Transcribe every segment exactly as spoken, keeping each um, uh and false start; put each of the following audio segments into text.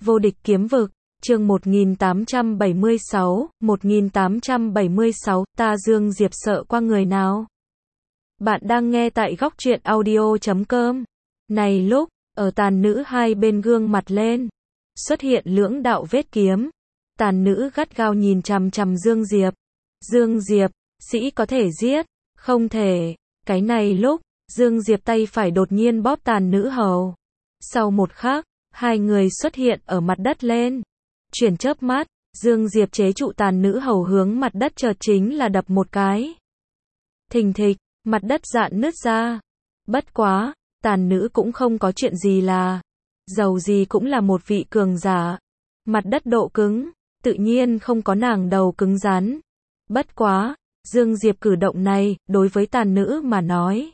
Vô địch kiếm vực, chương một nghìn tám trăm bảy mươi sáu, một nghìn tám trăm bảy mươi sáu, ta Dương Diệp sợ qua người nào? Bạn đang nghe tại góc truyện audio chấm com. Này lúc, ở tàn nữ hai bên gương mặt lên, xuất hiện lưỡng đạo vết kiếm. Tàn nữ gắt gao nhìn chằm chằm Dương Diệp. Dương Diệp, sĩ có thể giết, không thể. Cái này lúc, Dương Diệp tay phải đột nhiên bóp tàn nữ hầu. Sau một khắc, hai người xuất hiện ở mặt đất lên. Chuyển chớp mắt, Dương Diệp chế trụ tàn nữ hầu hướng mặt đất chợt chính là đập một cái. Thình thịch, mặt đất rạn nứt ra. Bất quá, tàn nữ cũng không có chuyện gì là. Dầu gì cũng là một vị cường giả. Mặt đất độ cứng, tự nhiên không có nàng đầu cứng rắn. Bất quá, Dương Diệp cử động này, đối với tàn nữ mà nói,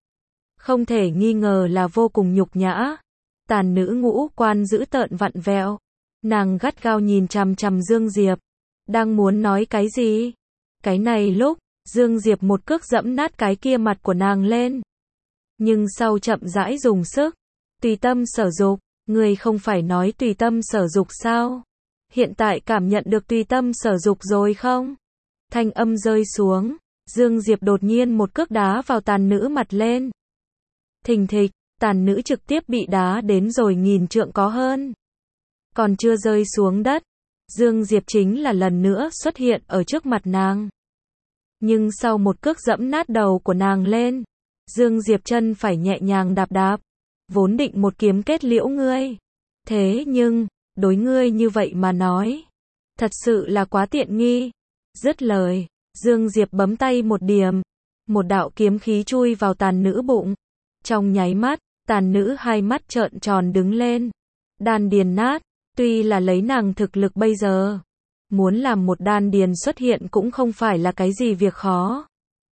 không thể nghi ngờ là vô cùng nhục nhã. Tàn nữ ngũ quan dữ tợn vặn vẹo. Nàng gắt gao nhìn chằm chằm Dương Diệp. Đang muốn nói cái gì? Cái này lúc, Dương Diệp một cước dẫm nát cái kia mặt của nàng lên. Nhưng sau chậm rãi dùng sức. Tùy tâm sở dục. Người không phải nói tùy tâm sở dục sao? Hiện tại cảm nhận được tùy tâm sở dục rồi không? Thanh âm rơi xuống. Dương Diệp đột nhiên một cước đá vào tàn nữ mặt lên. Thình thịch, tàn nữ trực tiếp bị đá đến rồi nghìn trượng có hơn. Còn chưa rơi xuống đất, Dương Diệp chính là lần nữa xuất hiện ở trước mặt nàng. Nhưng sau một cước dẫm nát đầu của nàng lên, Dương Diệp chân phải nhẹ nhàng đạp đạp, vốn định một kiếm kết liễu ngươi. Thế nhưng, đối ngươi như vậy mà nói, thật sự là quá tiện nghi. Dứt lời, Dương Diệp bấm tay một điểm, một đạo kiếm khí chui vào tàn nữ bụng. Trong nháy mắt, tàn nữ hai mắt trợn tròn đứng lên. Đan điền nát, tuy là lấy nàng thực lực bây giờ, muốn làm một đan điền xuất hiện cũng không phải là cái gì việc khó.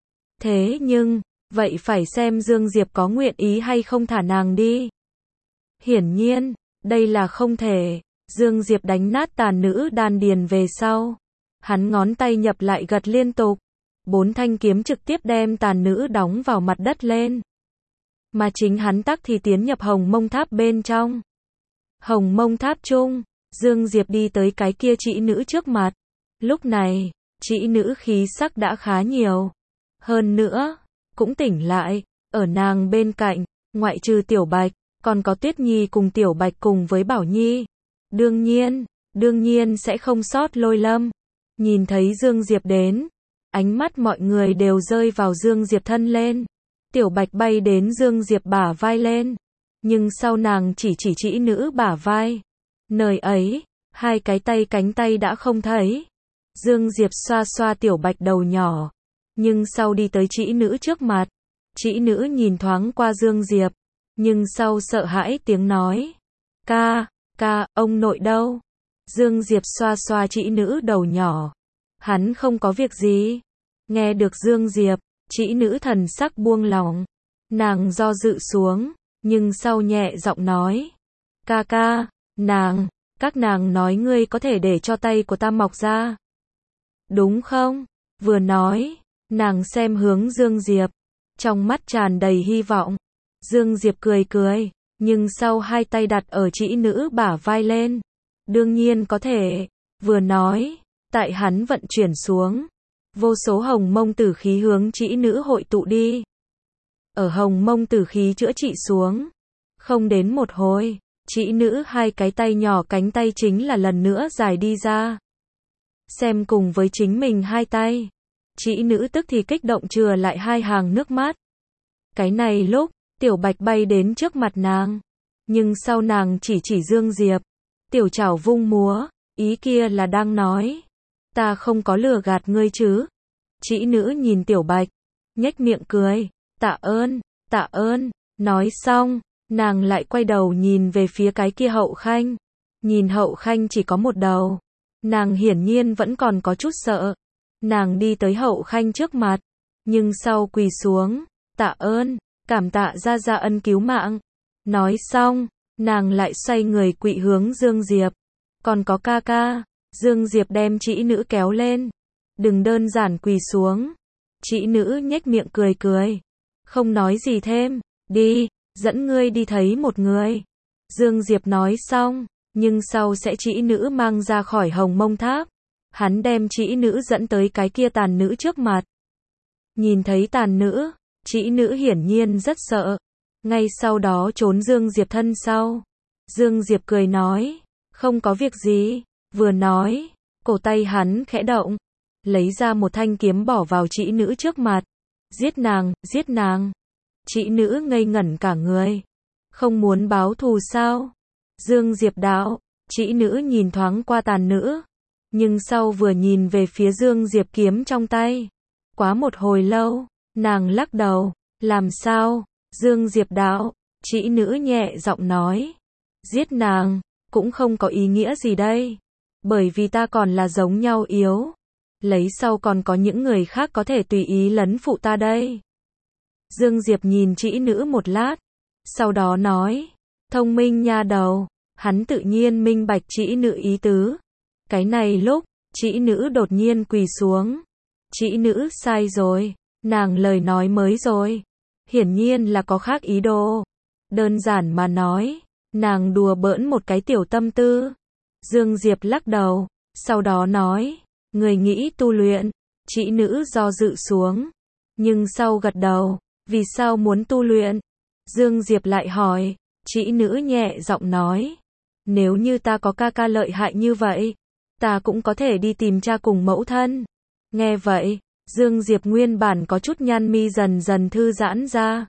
Thế nhưng, vậy phải xem Dương Diệp có nguyện ý hay không thả nàng đi. Hiển nhiên, đây là không thể. Dương Diệp đánh nát tàn nữ đan điền về sau. Hắn ngón tay nhập lại gật liên tục. Bốn thanh kiếm trực tiếp đem tàn nữ đóng vào mặt đất lên. Mà chính hắn tắc thì tiến nhập Hồng Mông Tháp bên trong. Hồng Mông Tháp chung, Dương Diệp đi tới cái kia trĩ nữ trước mặt. Lúc này, trĩ nữ khí sắc đã khá nhiều. Hơn nữa, cũng tỉnh lại, ở nàng bên cạnh, ngoại trừ Tiểu Bạch, còn có Tuyết Nhi cùng Tiểu Bạch cùng với Bảo Nhi. Đương nhiên, đương nhiên sẽ không sót Lôi Lâm. Nhìn thấy Dương Diệp đến, ánh mắt mọi người đều rơi vào Dương Diệp thân lên. Tiểu Bạch bay đến Dương Diệp bả vai lên. Nhưng sau nàng chỉ chỉ trĩ nữ bả vai. Nơi ấy, hai cái tay cánh tay đã không thấy. Dương Diệp xoa xoa Tiểu Bạch đầu nhỏ. Nhưng sau đi tới trĩ nữ trước mặt. Trĩ nữ nhìn thoáng qua Dương Diệp. Nhưng sau sợ hãi tiếng nói. Ca, ca, ông nội đâu? Dương Diệp xoa xoa trĩ nữ đầu nhỏ. Hắn không có việc gì. Nghe được Dương Diệp, trĩ nữ thần sắc buông lỏng. Nàng do dự xuống. Nhưng sau nhẹ giọng nói. Ca ca, nàng, các nàng nói ngươi có thể để cho tay của ta mọc ra. Đúng không? Vừa nói, nàng xem hướng Dương Diệp. Trong mắt tràn đầy hy vọng. Dương Diệp cười cười. Nhưng sau hai tay đặt ở trĩ nữ bả vai lên. Đương nhiên có thể. Vừa nói, tại hắn vận chuyển xuống. Vô số hồng mông tử khí hướng trĩ nữ hội tụ đi. Ở hồng mông tử khí chữa trị xuống. Không đến một hồi, trĩ nữ hai cái tay nhỏ cánh tay chính là lần nữa dài đi ra. Xem cùng với chính mình hai tay. Trĩ nữ tức thì kích động chừa lại hai hàng nước mắt. Cái này lúc, Tiểu Bạch bay đến trước mặt nàng. Nhưng sau nàng chỉ chỉ Dương Diệp. Tiểu chảo vung múa, ý kia là đang nói. Ta không có lừa gạt ngươi chứ. Trĩ nữ nhìn Tiểu Bạch, nhếch miệng cười. Tạ ơn, tạ ơn. Nói xong, nàng lại quay đầu nhìn về phía cái kia Hậu Khanh. Nhìn Hậu Khanh chỉ có một đầu. Nàng hiển nhiên vẫn còn có chút sợ. Nàng đi tới Hậu Khanh trước mặt. Nhưng sau quỳ xuống. Tạ ơn, cảm tạ gia gia ân cứu mạng. Nói xong, nàng lại xoay người quỵ hướng Dương Diệp. Còn có ca ca. Dương Diệp đem trĩ nữ kéo lên. Đừng đơn giản quỳ xuống. Trĩ nữ nhếch miệng cười cười. Không nói gì thêm. Đi, dẫn ngươi đi thấy một người. Dương Diệp nói xong, nhưng sau sẽ trĩ nữ mang ra khỏi Hồng Mông Tháp. Hắn đem trĩ nữ dẫn tới cái kia tàn nữ trước mặt. Nhìn thấy tàn nữ, trĩ nữ hiển nhiên rất sợ. Ngay sau đó trốn Dương Diệp thân sau. Dương Diệp cười nói, không có việc gì. Vừa nói, cổ tay hắn khẽ động, lấy ra một thanh kiếm bỏ vào trĩ nữ trước mặt. Giết nàng, giết nàng. Trĩ nữ ngây ngẩn cả người. Không muốn báo thù sao? Dương Diệp đạo, trĩ nữ nhìn thoáng qua tàn nữ, nhưng sau vừa nhìn về phía Dương Diệp kiếm trong tay. Quá một hồi lâu, nàng lắc đầu, làm sao? Dương Diệp đạo, trĩ nữ nhẹ giọng nói, giết nàng, cũng không có ý nghĩa gì đây. Bởi vì ta còn là giống nhau yếu. Lấy sau còn có những người khác có thể tùy ý lấn phụ ta đây. Dương Diệp nhìn trĩ nữ một lát, sau đó nói, thông minh nha đầu. Hắn tự nhiên minh bạch trĩ nữ ý tứ. Cái này lúc, trĩ nữ đột nhiên quỳ xuống. Trĩ nữ sai rồi, nàng lời nói mới rồi. Hiển nhiên là có khác ý đồ. Đơn giản mà nói, nàng đùa bỡn một cái tiểu tâm tư. Dương Diệp lắc đầu, sau đó nói, người nghĩ tu luyện. Trĩ nữ do dự xuống, nhưng sau gật đầu, vì sao muốn tu luyện? Dương Diệp lại hỏi, trĩ nữ nhẹ giọng nói, nếu như ta có ca ca lợi hại như vậy, ta cũng có thể đi tìm cha cùng mẫu thân. Nghe vậy, Dương Diệp nguyên bản có chút nhăn mi dần dần thư giãn ra.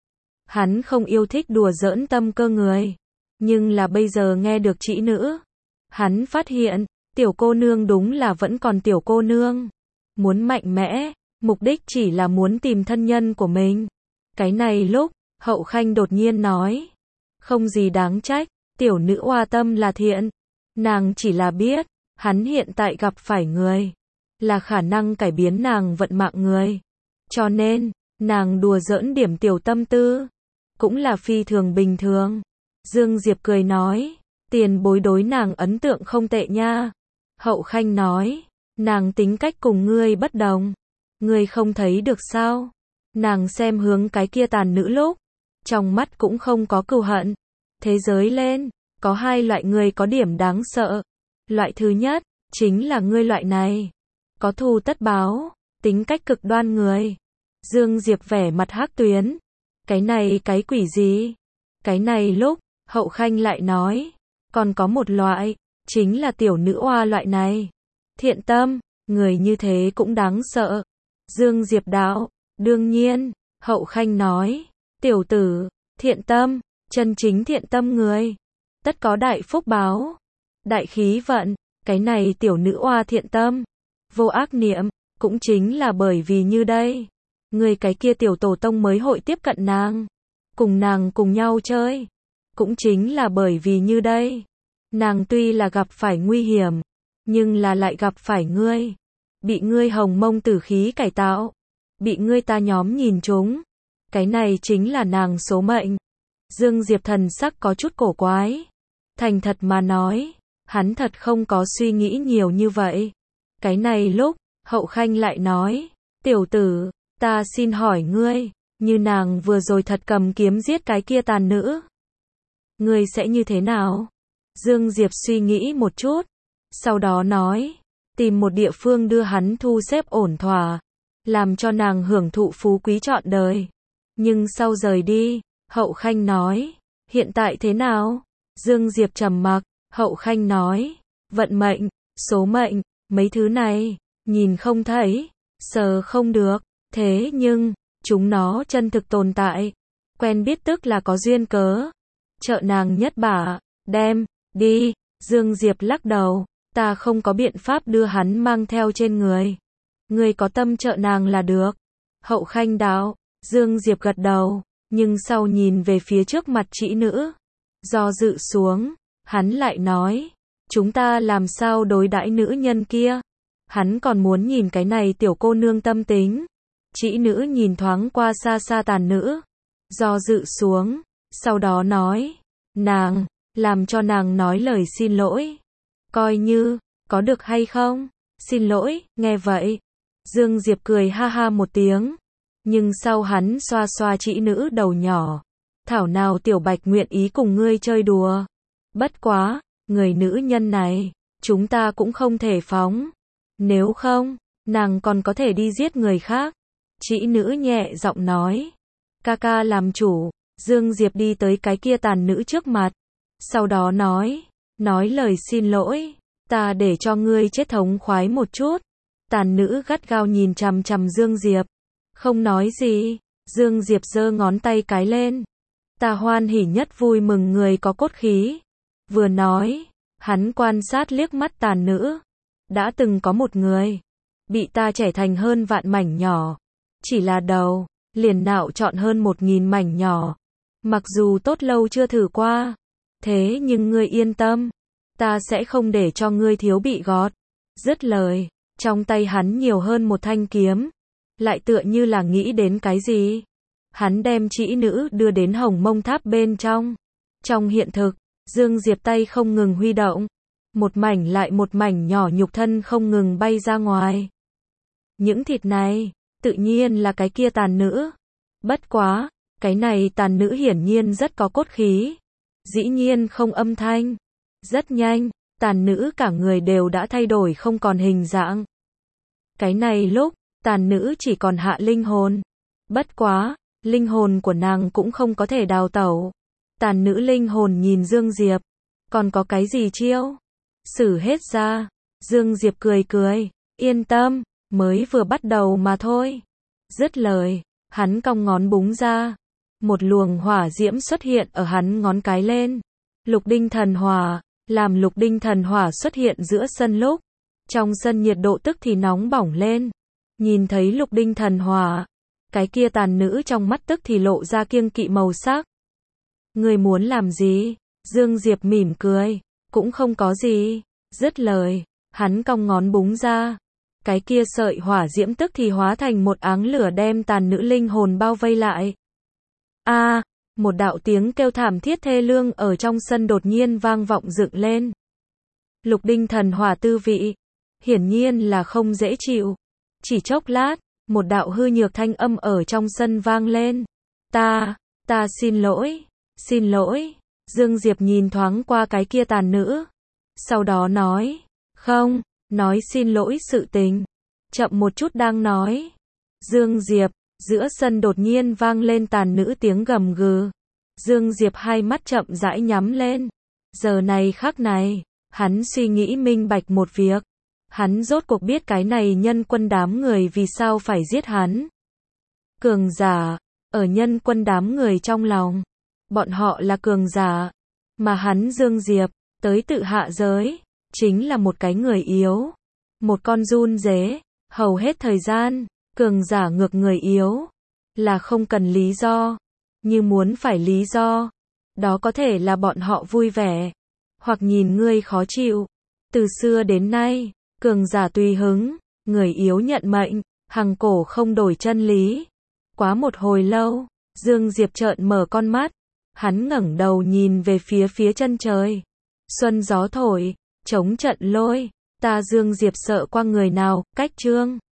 Hắn không yêu thích đùa giỡn tâm cơ người, nhưng là bây giờ nghe được trĩ nữ, hắn phát hiện, tiểu cô nương đúng là vẫn còn tiểu cô nương. Muốn mạnh mẽ, mục đích chỉ là muốn tìm thân nhân của mình. Cái này lúc, Hậu Khanh đột nhiên nói, không gì đáng trách, tiểu nữ oa tâm là thiện. Nàng chỉ là biết, hắn hiện tại gặp phải người, là khả năng cải biến nàng vận mạng người. Cho nên, nàng đùa giỡn điểm tiểu tâm tư, cũng là phi thường bình thường. Dương Diệp cười nói, tiền bối đối nàng ấn tượng không tệ nha. Hậu Khanh nói, nàng tính cách cùng ngươi bất đồng. Ngươi không thấy được sao? Nàng xem hướng cái kia tàn nữ lúc, trong mắt cũng không có cừu hận. Thế giới lên, có hai loại người có điểm đáng sợ. Loại thứ nhất, chính là ngươi loại này. Có thù tất báo, tính cách cực đoan người. Dương Diệp vẻ mặt hắc tuyến. Cái này cái quỷ gì? Cái này lúc, Hậu Khanh lại nói, còn có một loại, chính là tiểu nữ oa loại này. Thiện tâm, người như thế cũng đáng sợ. Dương Diệp đạo, đương nhiên. Hậu Khanh nói, tiểu tử, thiện tâm, chân chính thiện tâm người, tất có đại phúc báo, đại khí vận. Cái này tiểu nữ oa thiện tâm, vô ác niệm, cũng chính là bởi vì như đây, người cái kia tiểu tổ tông mới hội tiếp cận nàng, cùng nàng cùng nhau chơi. Cũng chính là bởi vì như đây, nàng tuy là gặp phải nguy hiểm, nhưng là lại gặp phải ngươi, bị ngươi hồng mông tử khí cải tạo, bị ngươi ta nhóm nhìn trúng. Cái này chính là nàng số mệnh. Dương Diệp thần sắc có chút cổ quái. Thành thật mà nói, hắn thật không có suy nghĩ nhiều như vậy. Cái này lúc, Hậu Khanh lại nói, tiểu tử, ta xin hỏi ngươi, như nàng vừa rồi thật cầm kiếm giết cái kia tàn nữ, ngươi sẽ như thế nào? Dương Diệp suy nghĩ một chút, sau đó nói, tìm một địa phương đưa hắn thu xếp ổn thỏa, làm cho nàng hưởng thụ phú quý trọn đời. Nhưng sau rời đi, Hậu Khanh nói, hiện tại thế nào? Dương Diệp trầm mặc. Hậu Khanh nói, vận mệnh, số mệnh, mấy thứ này, nhìn không thấy, sờ không được, thế nhưng, chúng nó chân thực tồn tại. Quen biết tức là có duyên cớ. Trợ nàng nhất bả, đem, đi. Dương Diệp lắc đầu, ta không có biện pháp đưa hắn mang theo trên người. Người có tâm trợ nàng là được. Hậu Khanh đạo. Dương Diệp gật đầu, nhưng sau nhìn về phía trước mặt trĩ nữ, do dự xuống, hắn lại nói, chúng ta làm sao đối đãi nữ nhân kia? Hắn còn muốn nhìn cái này tiểu cô nương tâm tính. Trĩ nữ nhìn thoáng qua xa xa tàn nữ, do dự xuống, sau đó nói, nàng, làm cho nàng nói lời xin lỗi. Coi như, có được hay không? Xin lỗi. Nghe vậy, Dương Diệp cười ha ha một tiếng, nhưng sau hắn xoa xoa trĩ nữ đầu nhỏ. Thảo nào tiểu bạch nguyện ý cùng ngươi chơi đùa. Bất quá, người nữ nhân này, chúng ta cũng không thể phóng. Nếu không, nàng còn có thể đi giết người khác. Trĩ nữ nhẹ giọng nói. Ca ca làm chủ. Dương Diệp đi tới cái kia tàn nữ trước mặt. Sau đó nói. Nói lời xin lỗi. Ta để cho ngươi chết thống khoái một chút. Tàn nữ gắt gao nhìn chằm chằm Dương Diệp. Không nói gì. Dương Diệp giơ ngón tay cái lên. Ta hoan hỉ nhất vui mừng người có cốt khí. Vừa nói, hắn quan sát liếc mắt tàn nữ. Đã từng có một người, bị ta chẻ thành hơn vạn mảnh nhỏ. Chỉ là đầu, liền nạo chọn hơn một nghìn mảnh nhỏ. Mặc dù tốt lâu chưa thử qua. Thế nhưng ngươi yên tâm. Ta sẽ không để cho ngươi thiếu bị gọt. Dứt lời, trong tay hắn nhiều hơn một thanh kiếm. Lại tựa như là nghĩ đến cái gì. Hắn đem trĩ nữ đưa đến Hồng Mông Tháp bên trong. Trong hiện thực, Dương Diệp tay không ngừng huy động. Một mảnh lại một mảnh nhỏ nhục thân không ngừng bay ra ngoài. Những thịt này, tự nhiên là cái kia tàn nữ. Bất quá, cái này tàn nữ hiển nhiên rất có cốt khí. Dĩ nhiên không âm thanh. Rất nhanh, tàn nữ cả người đều đã thay đổi không còn hình dạng. Cái này lúc, tàn nữ chỉ còn hạ linh hồn. Bất quá, linh hồn của nàng cũng không có thể đào tẩu. Tàn nữ linh hồn nhìn Dương Diệp. Còn có cái gì chiêu? Xử hết ra. Dương Diệp cười cười. Yên tâm, mới vừa bắt đầu mà thôi. Dứt lời, hắn cong ngón búng ra. Một luồng hỏa diễm xuất hiện ở hắn ngón cái lên. Lục đinh thần hỏa. Làm lục đinh thần hỏa xuất hiện giữa sân lúc. Trong sân nhiệt độ tức thì nóng bỏng lên. Nhìn thấy lục đinh thần hỏa. Cái kia tàn nữ trong mắt tức thì lộ ra kiêng kỵ màu sắc. Ngươi muốn làm gì? Dương Diệp mỉm cười. Cũng không có gì. Dứt lời, hắn cong ngón búng ra. Cái kia sợi hỏa diễm tức thì hóa thành một áng lửa đem tàn nữ linh hồn bao vây lại. A, à, một đạo tiếng kêu thảm thiết thê lương ở trong sân đột nhiên vang vọng dựng lên. Lục đinh thần hỏa tư vị, hiển nhiên là không dễ chịu. Chỉ chốc lát, một đạo hư nhược thanh âm ở trong sân vang lên. Ta, ta xin lỗi, xin lỗi. Dương Diệp nhìn thoáng qua cái kia tàn nữ. Sau đó nói, không, nói xin lỗi sự tình. Chậm một chút đang nói. Dương Diệp, giữa sân đột nhiên vang lên tàn nữ tiếng gầm gừ. Dương Diệp hai mắt chậm rãi nhắm lên. Giờ này khắc này, hắn suy nghĩ minh bạch một việc. Hắn rốt cuộc biết cái này nhân quân đám người vì sao phải giết hắn. Cường giả, ở nhân quân đám người trong lòng. Bọn họ là cường giả. Mà hắn Dương Diệp, tới tự hạ giới, chính là một cái người yếu. Một con run rế, hầu hết thời gian, cường giả ngược người yếu. Là không cần lý do. Như muốn phải lý do. Đó có thể là bọn họ vui vẻ. Hoặc nhìn ngươi khó chịu. Từ xưa đến nay, cường giả tùy hứng, người yếu nhận mệnh, hằng cổ không đổi chân lý. Quá một hồi lâu, Dương Diệp trợn mở con mắt. Hắn ngẩng đầu nhìn về phía phía chân trời. Xuân gió thổi, chống trận lôi. Ta Dương Diệp sợ qua người nào, cách chương.